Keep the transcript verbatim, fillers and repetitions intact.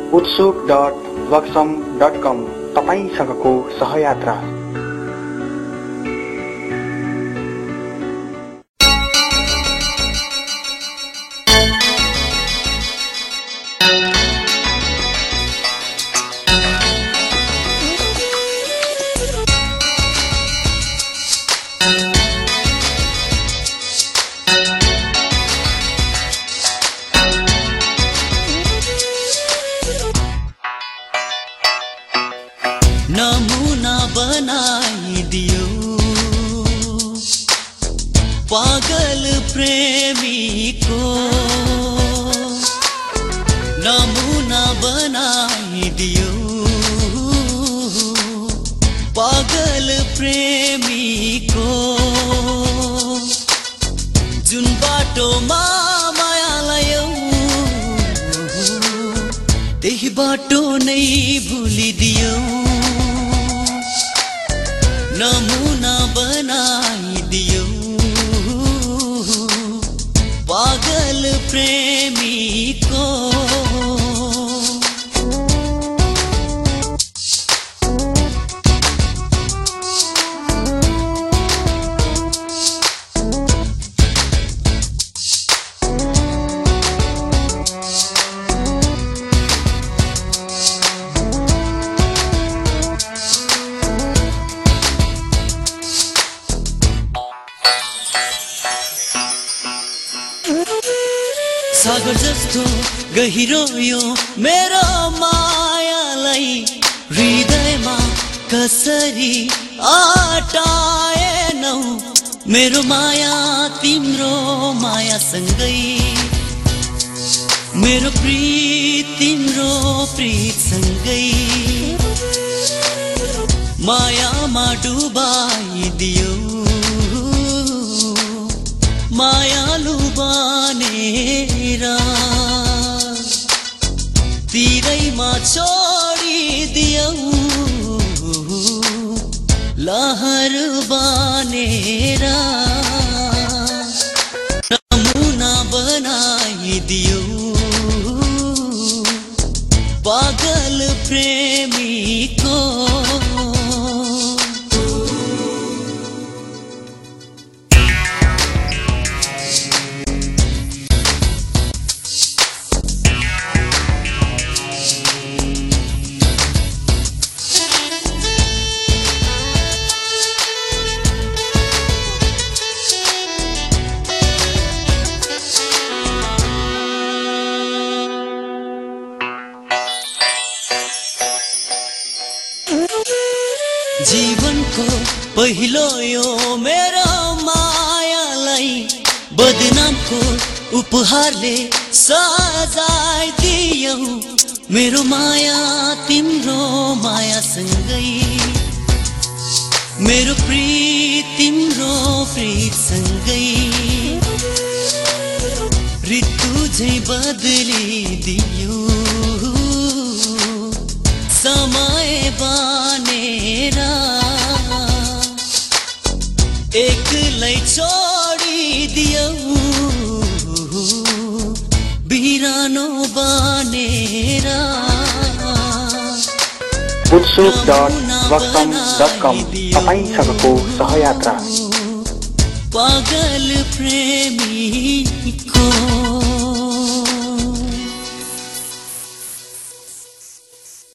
उत्सुक dot वक्सम dot कम तपाईंसँगको सहयात्रा। नमूना बनाइदियो पागल प्रेमीको, नमूना बनाइदियो पागल प्रेमीको, जुन बाटोमा माया लायौ त्यही बाटो नै भुलिदियो। नमूना बनाइदियो पागल प्रेमीको, सागर जस्तो गहिरो यो मेरो मायालाई हृदयमा कसरी अटाएनौ, मेरो माया तिम्रो मायासँगै, मेरो प्रीत तिम्रो प्रीतसँगै, मायामा डुबाइदियो मायालु बनेर, तिरैमा छोडिदियौ लहर बनेर। नमूना बनाइदियो पागल प्रेमीको, जीवनको पहिलो यो मेरो मायालाई बदनामको उपहारले सजाइदियौ, मेरो माया तिम्रो मायासँगै, मेरो प्रीत तिम्रो प्रीतसँगै, ऋतु झै बदलिदियो समय बनेर, एक्लै छोडिदियौ बिरानो बनेर। उत्सुक डट वक्सम डट कम तपाईंसँगको सहयात्रा। पागल प्रेमीको